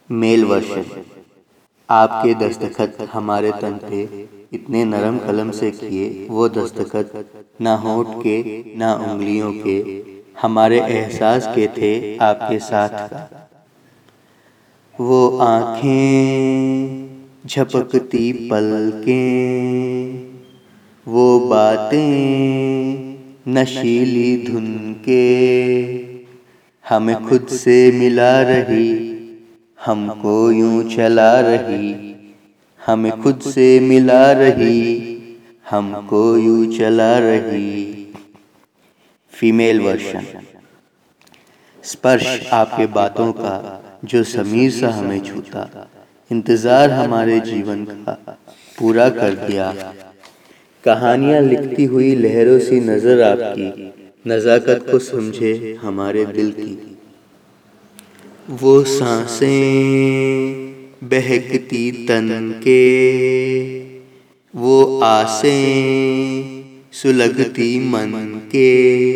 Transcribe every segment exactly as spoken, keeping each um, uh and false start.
Mail वर्षन। आपके दस्तखत हमारे तन पे इतने नरम कलम से किए, वो दस्तखत ना होठ के ना उंगलियों के, हमारे एहसास के थे आपके साथ का। वो आँखें झपकती पलकें, वो बातें नशीली धुन के, हमें खुद से मिला रही, हमको यूं चला रही, हमें खुद से मिला रही, हमको यूं चला रही। Female version. स्पर्श आपके बातों का जो समीर सा हमें छूता, इंतजार हमारे जीवन का पूरा कर दिया। कहानियाँ लिखती हुई लहरों सी नजर आपकी, नज़ाकत को समझे हमारे दिल की। वो सांसें बहकती तन के, वो आसें सुलगती मन के,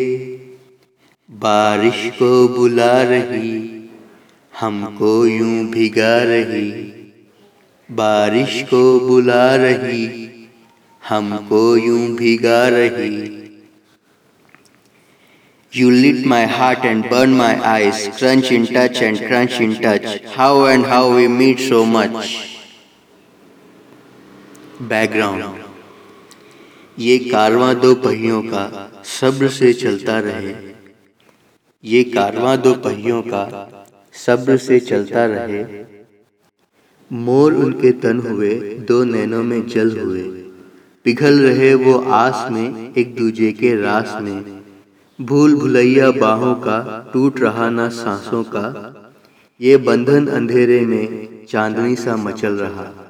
बारिश को बुला रही, हमको यूं भिगा रही, बारिश को बुला रही, हमको यूं भिगा रही। You lit my heart and burned my eyes, crunch in touch and crunch in touch, how and how we meet so much. Background. ये कारवां दो पहियों का सब्र से चलता रहे, ये कारवां दो पहियों का सब्र से चलता रहे। मोर उनके तन हुए दो नैनों में जल हुए, पिघल रहे वो आस में एक दूजे के रास में। भूल भुलैया बाहों का टूट रहा ना सांसों का, ये बंधन अंधेरे में चांदनी सा मचल रहा।